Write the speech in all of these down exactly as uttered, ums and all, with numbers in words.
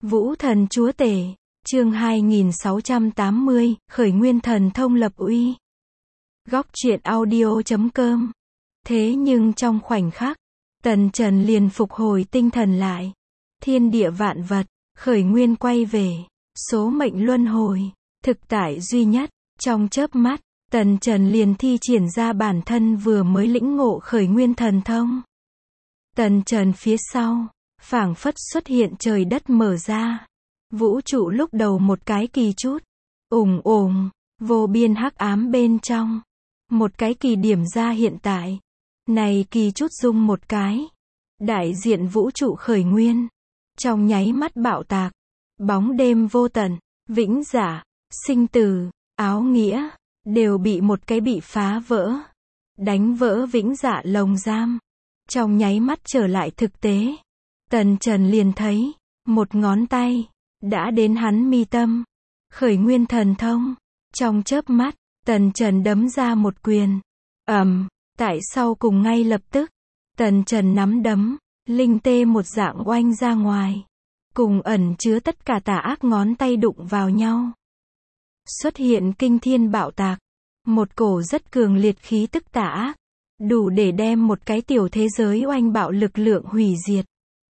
Vũ thần chúa tể, chương hai nghìn sáu trăm tám mươi, khởi nguyên thần thông lập uy. Góc truyện audio chấm com. Thế nhưng trong khoảnh khắc, Tần Trần liền phục hồi tinh thần lại. Thiên địa vạn vật, khởi nguyên quay về, số mệnh luân hồi, thực tại duy nhất. Trong chớp mắt, Tần Trần liền thi triển ra bản thân vừa mới lĩnh ngộ khởi nguyên thần thông. Tần Trần phía sau, phảng phất xuất hiện trời đất mở ra. Vũ trụ lúc đầu một cái kỳ chút, ùng ùng, vô biên hắc ám bên trong. Một cái kỳ điểm ra hiện tại. Này kỳ chút dung một cái. Đại diện vũ trụ khởi nguyên. Trong nháy mắt bạo tạc. Bóng đêm vô tận, vĩnh dạ, sinh tử, áo nghĩa, đều bị một cái bị phá vỡ. Đánh vỡ vĩnh dạ lồng giam. Trong nháy mắt trở lại thực tế. Tần Trần liền thấy, một ngón tay, đã đến hắn mi tâm. Khởi nguyên thần thông. Trong chớp mắt, Tần Trần đấm ra một quyền. ầm, tại sau cùng ngay lập tức, Tần Trần nắm đấm, linh tê một dạng oanh ra ngoài. Cùng ẩn chứa tất cả tà ác ngón tay đụng vào nhau. Xuất hiện kinh thiên bạo tạc. Một cổ rất cường liệt khí tức tà ác. Đủ để đem một cái tiểu thế giới oanh bạo lực lượng hủy diệt.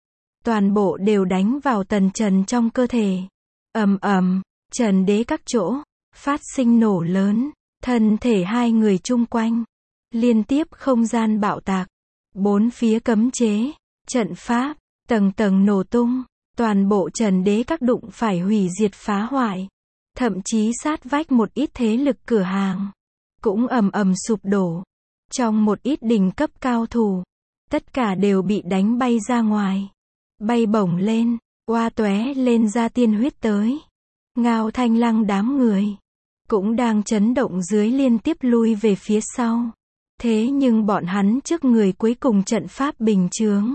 Toàn bộ đều đánh vào Tần Trần trong cơ thể. ầm ầm, trần đế các chỗ, phát sinh nổ lớn. Thân thể hai người chung quanh. Liên tiếp không gian bạo tạc. Bốn phía cấm chế, trận pháp, tầng tầng nổ tung. Toàn bộ trần đế các đụng phải hủy diệt phá hoại. Thậm chí sát vách một ít thế lực cửa hàng. Cũng ầm ầm sụp đổ. Trong một ít đỉnh cấp cao thủ. Tất cả đều bị đánh bay ra ngoài. Bay bổng lên, oa tóe lên ra tiên huyết tới. Ngao Thanh Lăng đám người. Cũng đang chấn động dưới liên tiếp lui về phía sau. Thế nhưng bọn hắn trước người cuối cùng trận pháp bình chướng.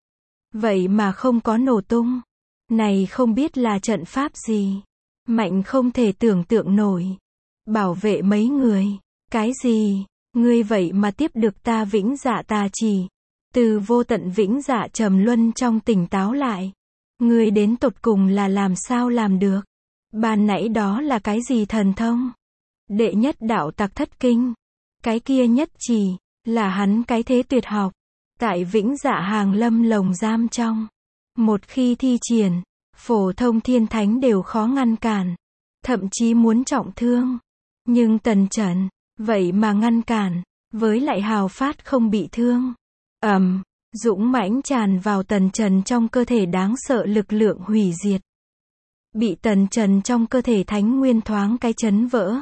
Vậy mà không có nổ tung. Này không biết là trận pháp gì. Mạnh không thể tưởng tượng nổi. Bảo vệ mấy người. Cái gì? Ngươi vậy mà tiếp được ta vĩnh dạ tà chỉ. Từ vô tận vĩnh dạ trầm luân trong tỉnh táo lại. Ngươi đến tột cùng là làm sao làm được? Ban nãy đó là cái gì thần thông? Đệ nhất đạo tặc thất kinh. Cái kia nhất chỉ, là hắn cái thế tuyệt học. Tại vĩnh dạ hàng lâm lồng giam trong. Một khi thi triển, phổ thông thiên thánh đều khó ngăn cản. Thậm chí muốn trọng thương. Nhưng Tần Trần, vậy mà ngăn cản, với lại hào phát không bị thương. ầm, dũng mãnh tràn vào Tần Trần trong cơ thể đáng sợ lực lượng hủy diệt. Bị Tần Trần trong cơ thể thánh nguyên thoáng cái chấn vỡ.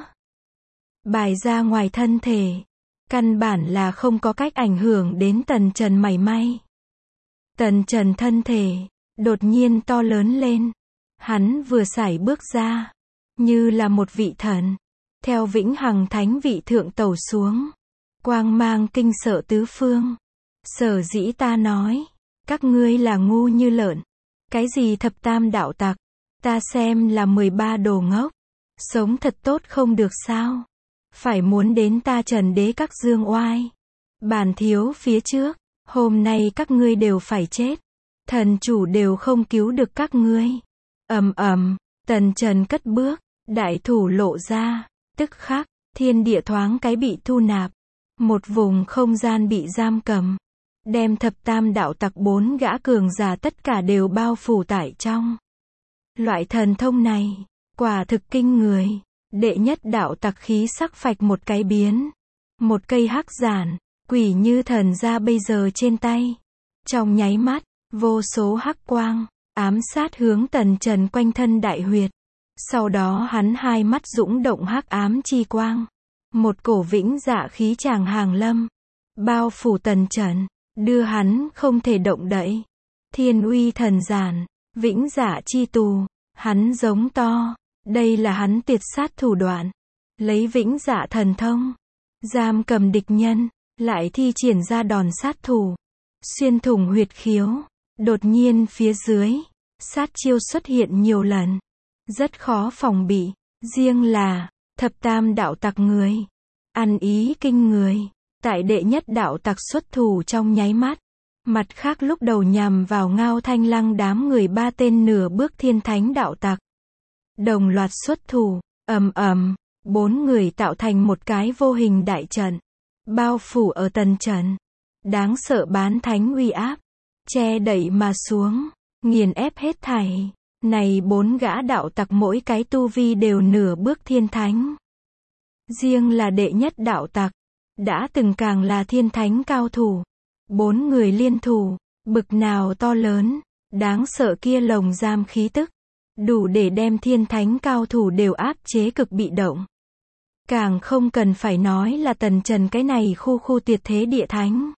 Bài ra ngoài thân thể. Căn bản là không có cách ảnh hưởng đến Tần Trần mảy may. Tần Trần thân thể, đột nhiên to lớn lên. Hắn vừa sải bước ra. Như là một vị thần. Theo vĩnh hằng thánh vị thượng tẩu xuống. Quang mang kinh sợ tứ phương. Sở dĩ ta nói. Các ngươi là ngu như lợn. Cái gì thập tam đạo tặc. Ta xem là mười ba đồ ngốc. Sống thật tốt không được sao. Phải muốn đến ta trần đế các dương oai. Bản thiếu phía trước. Hôm nay các ngươi đều phải chết. Thần chủ đều không cứu được các ngươi. ầm ầm, Tần Trần cất bước. Đại thủ lộ ra. Tức khắc, thiên địa thoáng cái bị thu nạp. Một vùng không gian bị giam cầm. Đem thập tam đạo tặc bốn gã cường giả tất cả đều bao phủ tại trong. Loại thần thông này, quả thực kinh người. Đệ nhất đạo tặc khí sắc phạch một cái biến. Một cây hắc giản, quỷ như thần ra bây giờ trên tay. Trong nháy mắt, vô số hắc quang, ám sát hướng Tần Trần quanh thân đại huyệt. Sau đó hắn hai mắt dũng động hắc ám chi quang. Một cổ vĩnh dạ khí tràng hàng lâm. Bao phủ Tần Trần, đưa hắn không thể động đậy. Thiên uy thần giản, vĩnh dạ chi tù, hắn giống to. Đây là hắn tuyệt sát thủ đoạn. Lấy vĩnh dạ thần thông. Giam cầm địch nhân. Lại thi triển ra đòn sát thủ. Xuyên thủng huyệt khiếu. Đột nhiên phía dưới. Sát chiêu xuất hiện nhiều lần. Rất khó phòng bị. Riêng là. Thập tam đạo tặc người. Ăn ý kinh người. Tại đệ nhất đạo tặc xuất thủ trong nháy mắt. Mặt khác lúc đầu nhằm vào Ngao Thanh Lăng đám người ba tên nửa bước thiên thánh đạo tặc. Đồng loạt xuất thủ, ầm ầm, bốn người tạo thành một cái vô hình đại trận, bao phủ ở Tần Trần. Đáng sợ bán thánh uy áp, che đậy mà xuống, nghiền ép hết thảy. Này bốn gã đạo tặc mỗi cái tu vi đều nửa bước thiên thánh. Riêng là đệ nhất đạo tặc, đã từng càng là thiên thánh cao thủ. Bốn người liên thủ, bực nào to lớn, đáng sợ kia lồng giam khí tức, đủ để đem thiên thánh cao thủ đều áp chế cực bị động. Càng không cần phải nói là Tần Trần cái này khu khu tuyệt thế địa thánh.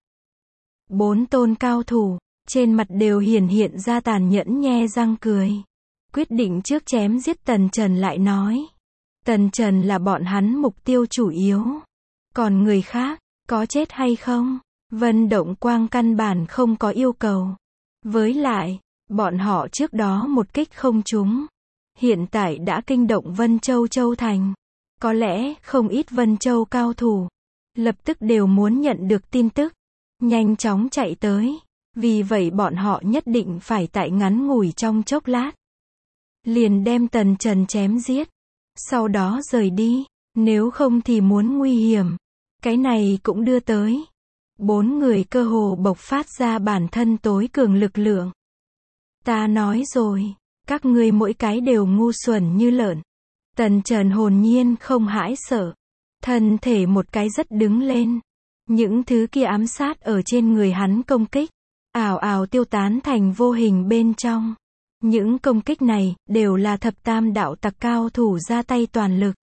Bốn tôn cao thủ, trên mặt đều hiển hiện ra tàn nhẫn nhe răng cười. Quyết định trước chém giết Tần Trần lại nói. Tần Trần là bọn hắn mục tiêu chủ yếu. Còn người khác, có chết hay không? Vân Động Quang căn bản không có yêu cầu. Với lại, bọn họ trước đó một kích không trúng. Hiện tại đã kinh động Vân Châu Châu Thành. Có lẽ không ít Vân Châu cao thủ lập tức đều muốn nhận được tin tức, nhanh chóng chạy tới. Vì vậy bọn họ nhất định phải tại ngắn ngủi trong chốc lát liền đem Tần Trần chém giết, sau đó rời đi, nếu không thì muốn nguy hiểm. Cái này cũng đưa tới bốn người cơ hồ bộc phát ra bản thân tối cường lực lượng. Ta nói rồi, các ngươi mỗi cái đều ngu xuẩn như lợn. Tần Trần hồn nhiên không hãi sợ, thân thể một cái rất đứng lên. Những thứ kia ám sát ở trên người hắn công kích, ào ào tiêu tán thành vô hình bên trong. Những công kích này, đều là thập tam đạo tặc cao thủ ra tay toàn lực.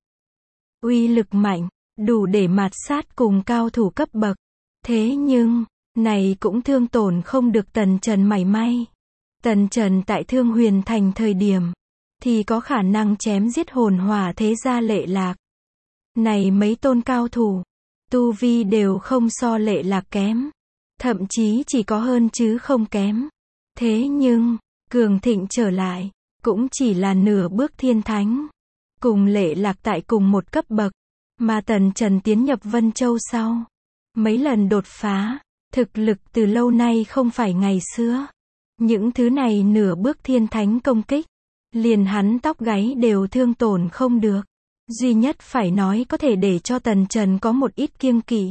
Uy lực mạnh, đủ để mạt sát cùng cao thủ cấp bậc. Thế nhưng, này cũng thương tổn không được Tần Trần mảy may. Tần Trần tại Thương Huyền Thành thời điểm, thì có khả năng chém giết hồn hỏa thế gia Lệ Lạc. Này mấy tôn cao thủ, tu vi đều không so Lệ Lạc kém. Thậm chí chỉ có hơn chứ không kém. Thế nhưng, cường thịnh trở lại, cũng chỉ là nửa bước thiên thánh. Cùng Lệ Lạc tại cùng một cấp bậc. Mà Tần Trần tiến nhập Vân Châu sau mấy lần đột phá, thực lực từ lâu nay không phải ngày xưa. Những thứ này nửa bước thiên thánh công kích, liền hắn tóc gáy đều thương tổn không được. Duy nhất phải nói có thể để cho Tần Trần có một ít kiêng kỵ,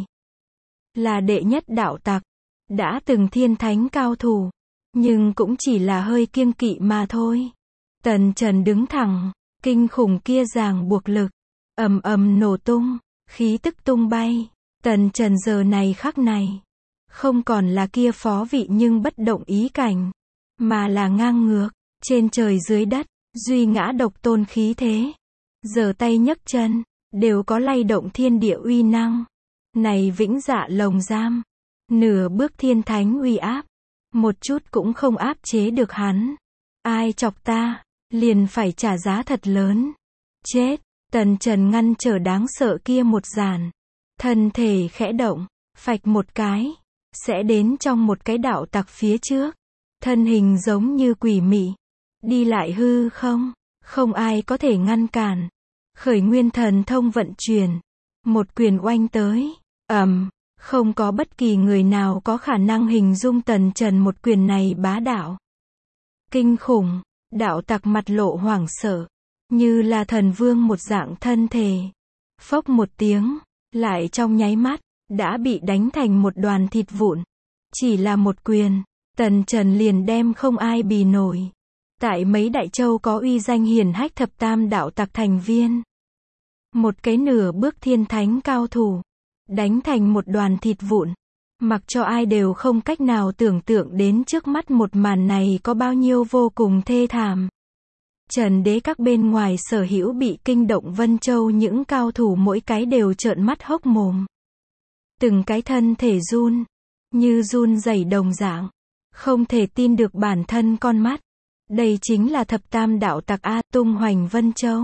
là đệ nhất đạo tặc, đã từng thiên thánh cao thủ, nhưng cũng chỉ là hơi kiêng kỵ mà thôi. Tần Trần đứng thẳng, kinh khủng kia ràng buộc lực, ầm ầm nổ tung, khí tức tung bay. Tần Trần giờ này khắc này, không còn là kia phó vị nhưng bất động ý cảnh, mà là ngang ngược, trên trời dưới đất, duy ngã độc tôn khí thế. Giơ tay nhấc chân, đều có lay động thiên địa uy năng. Này vĩnh dạ lồng giam, nửa bước thiên thánh uy áp, một chút cũng không áp chế được hắn. Ai chọc ta, liền phải trả giá thật lớn. Chết, Tần Trần ngăn trở đáng sợ kia một giàn. Thân thể khẽ động, phạch một cái, sẽ đến trong một cái đạo tặc phía trước. Thân hình giống như quỷ mị, đi lại hư không, không ai có thể ngăn cản. Khởi nguyên thần thông vận chuyển, một quyền oanh tới, ầm, không có bất kỳ người nào có khả năng hình dung Tần Trần một quyền này bá đạo. Kinh khủng, đạo tặc mặt lộ hoảng sợ, như là thần vương một dạng thân thể. Phốc một tiếng, lại trong nháy mắt, đã bị đánh thành một đoàn thịt vụn. Chỉ là một quyền, Tần Trần liền đem không ai bì nổi. Tại mấy đại châu có uy danh hiển hách thập tam đạo tặc thành viên. Một cái nửa bước thiên thánh cao thủ, đánh thành một đoàn thịt vụn. Mặc cho ai đều không cách nào tưởng tượng đến trước mắt một màn này có bao nhiêu vô cùng thê thảm. Trần đế các bên ngoài sở hữu bị kinh động Vân Châu những cao thủ mỗi cái đều trợn mắt hốc mồm. Từng cái thân thể run, như run rẩy đồng dạng. Không thể tin được bản thân con mắt. Đây chính là thập tam đạo tặc A, tung hoành Vân Châu,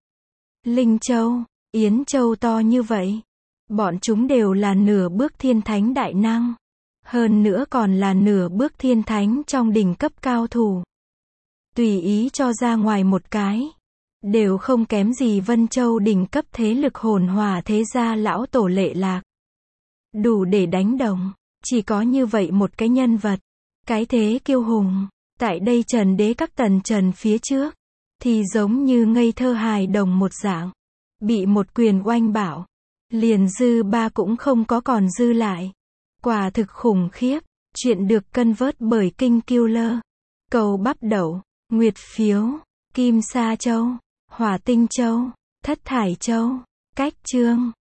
Linh Châu, Yến Châu to như vậy. Bọn chúng đều là nửa bước thiên thánh đại năng. Hơn nữa còn là nửa bước thiên thánh trong đỉnh cấp cao thủ. Tùy ý cho ra ngoài một cái, đều không kém gì Vân Châu đỉnh cấp thế lực hồn hỏa thế gia lão tổ Lệ Lạc. Đủ để đánh đồng. Chỉ có như vậy một cái nhân vật. Cái thế kiêu hùng. Tại đây Trần Đế các tần Trần phía trước. Thì giống như ngây thơ hài đồng một dạng. Bị một quyền oanh bảo. Liền dư ba cũng không có còn dư lại. Quả thực khủng khiếp. Chuyện được cân vớt bởi Kinh Killer. Cầu Bắp Đậu, Nguyệt Phiếu, Kim Sa Châu, Hỏa Tinh Châu, Thất Thải Châu, Cách Trương.